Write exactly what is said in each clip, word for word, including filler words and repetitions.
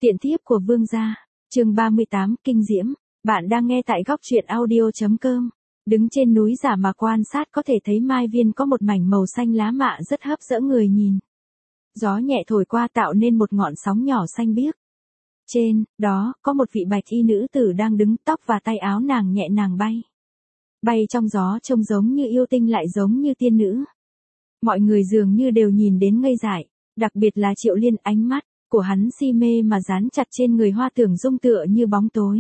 Tiện thiếp của vương gia, chương ba mươi tám, kinh diễm. Bạn đang nghe tại góc truyện audio chấm com. Đứng trên núi giả mà quan sát có thể thấy mai viên có một mảnh màu xanh lá mạ rất hấp dẫn người nhìn. Gió nhẹ thổi qua tạo nên một ngọn sóng nhỏ xanh biếc. Trên đó có một vị bạch y nữ tử đang đứng, tóc và tay áo nàng nhẹ nhàng bay. Bay trong gió trông giống như yêu tinh lại giống như tiên nữ. Mọi người dường như đều nhìn đến ngây dại, đặc biệt là Triệu Liên, ánh mắt của hắn si mê mà dán chặt trên người Hoa Tưởng Dung tựa như bóng tối.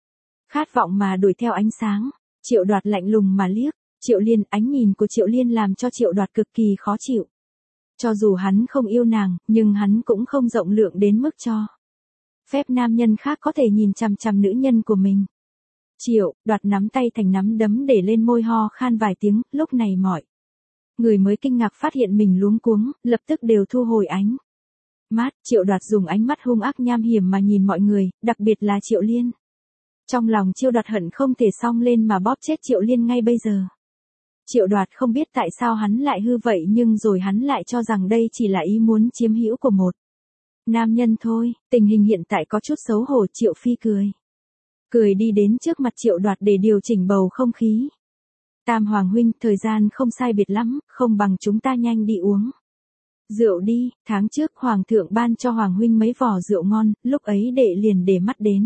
Khát vọng mà đuổi theo ánh sáng, Triệu Đoạt lạnh lùng mà liếc, Triệu Liên, ánh nhìn của Triệu Liên làm cho Triệu Đoạt cực kỳ khó chịu. Cho dù hắn không yêu nàng, nhưng hắn cũng không rộng lượng đến mức cho phép nam nhân khác có thể nhìn chằm chằm nữ nhân của mình. Triệu Đoạt nắm tay thành nắm đấm để lên môi, ho khan vài tiếng, lúc này mọi người mới kinh ngạc phát hiện mình luống cuống, lập tức đều thu hồi ánh mắt. Triệu Đoạt dùng ánh mắt hung ác nham hiểm mà nhìn mọi người, đặc biệt là Triệu Liên. Trong lòng Triệu Đoạt hận không thể xông lên mà bóp chết Triệu Liên ngay bây giờ. Triệu Đoạt không biết tại sao hắn lại hư vậy, nhưng rồi hắn lại cho rằng đây chỉ là ý muốn chiếm hữu của một nam nhân thôi. Tình hình hiện tại có chút xấu hổ. Triệu Phi cười cười đi đến trước mặt Triệu Đoạt để điều chỉnh bầu không khí. Tam Hoàng huynh, thời gian không sai biệt lắm, không bằng chúng ta nhanh đi uống rượu đi. Tháng trước Hoàng thượng ban cho Hoàng huynh mấy vò rượu ngon, lúc ấy đệ liền để mắt đến.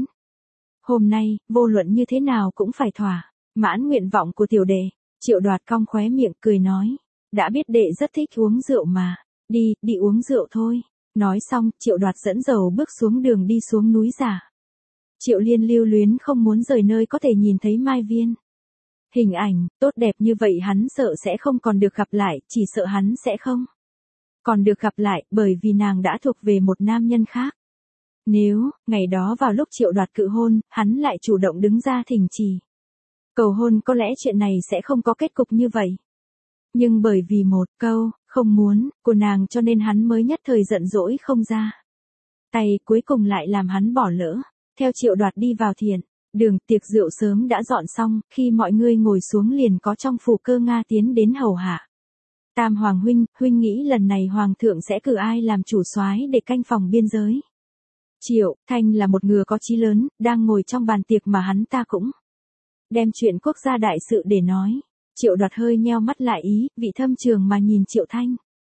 Hôm nay, vô luận như thế nào cũng phải thỏa mãn nguyện vọng của tiểu đệ. Triệu Đoạt cong khóe miệng cười nói, đã biết đệ rất thích uống rượu mà, đi, đi uống rượu thôi. Nói xong, Triệu Đoạt dẫn dầu bước xuống đường đi xuống núi giả. Triệu Liên lưu luyến không muốn rời nơi có thể nhìn thấy mai viên. Hình ảnh tốt đẹp như vậy hắn sợ sẽ không còn được gặp lại, chỉ sợ hắn sẽ không còn được gặp lại, bởi vì nàng đã thuộc về một nam nhân khác. Nếu, ngày đó vào lúc Triệu Đoạt cự hôn, hắn lại chủ động đứng ra thỉnh chỉ cầu hôn, có lẽ chuyện này sẽ không có kết cục như vậy. Nhưng bởi vì một câu không muốn của nàng cho nên hắn mới nhất thời giận dỗi không ra tay, cuối cùng lại làm hắn bỏ lỡ. Theo Triệu Đoạt đi vào thiền đường, tiệc rượu sớm đã dọn xong, khi mọi người ngồi xuống liền có trong phủ Cơ Nga tiến đến hầu hạ. Tam Hoàng huynh, huynh nghĩ lần này Hoàng thượng sẽ cử ai làm chủ soái để canh phòng biên giới? Triệu Thanh là một người có chí lớn, đang ngồi trong bàn tiệc mà hắn ta cũng đem chuyện quốc gia đại sự để nói. Triệu Đoạt hơi nheo mắt lại, ý vị thâm trường mà nhìn Triệu Thanh.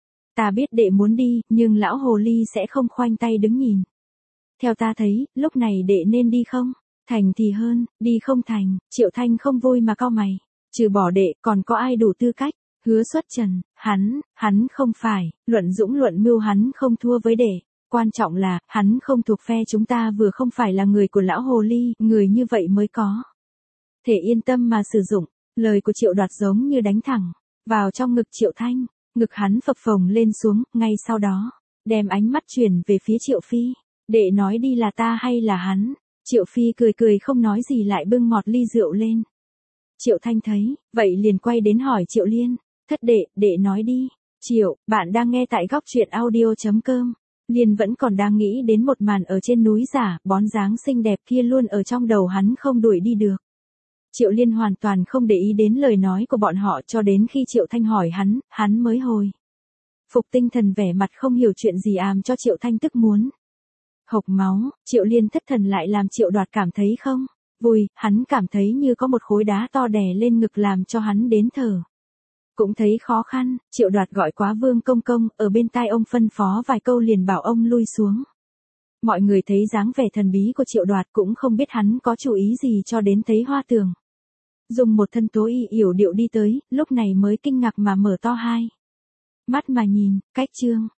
Ta biết đệ muốn đi, nhưng lão hồ ly sẽ không khoanh tay đứng nhìn. Theo ta thấy, lúc này đệ nên đi không? Thành thì hơn, đi không thành. Triệu Thanh không vui mà cau mày. Trừ bỏ đệ, còn có ai đủ tư cách? Hứa Xuất Trần, hắn, hắn không phải, luận dũng luận mưu hắn không thua với đệ. Quan trọng là, hắn không thuộc phe chúng ta, vừa không phải là người của lão hồ ly, người như vậy mới có thể yên tâm mà sử dụng. Lời của Triệu Đoạt giống như đánh thẳng vào trong ngực Triệu Thanh, ngực hắn phập phồng lên xuống, ngay sau đó đem ánh mắt chuyển về phía Triệu Phi. Đệ nói đi, là ta hay là hắn? Triệu Phi cười cười không nói gì, lại bưng một ly rượu lên. Triệu Thanh thấy vậy liền quay đến hỏi Triệu Liên, thất đệ, đệ nói đi. Triệu, bạn đang nghe tại góc truyện audio chấm com. Liên vẫn còn đang nghĩ đến một màn ở trên núi giả, bóng dáng xinh đẹp kia luôn ở trong đầu hắn không đuổi đi được. Triệu Liên hoàn toàn không để ý đến lời nói của bọn họ, cho đến khi Triệu Thanh hỏi hắn, hắn mới hồi phục tinh thần, vẻ mặt không hiểu chuyện gì àm cho Triệu Thanh tức muốn hộc máu. Triệu Liên thất thần lại làm Triệu Đoạt cảm thấy không vui, hắn cảm thấy như có một khối đá to đè lên ngực làm cho hắn đến thở cũng thấy khó khăn. Triệu Đoạt gọi quá Vương Công Công, ở bên tai ông phân phó vài câu liền bảo ông lui xuống. Mọi người thấy dáng vẻ thần bí của Triệu Đoạt cũng không biết hắn có chủ ý gì, cho đến thấy Hoa Tường dùng một thân tố y yểu điệu đi tới, lúc này mới kinh ngạc mà mở to hai mắt mà nhìn. Cách chương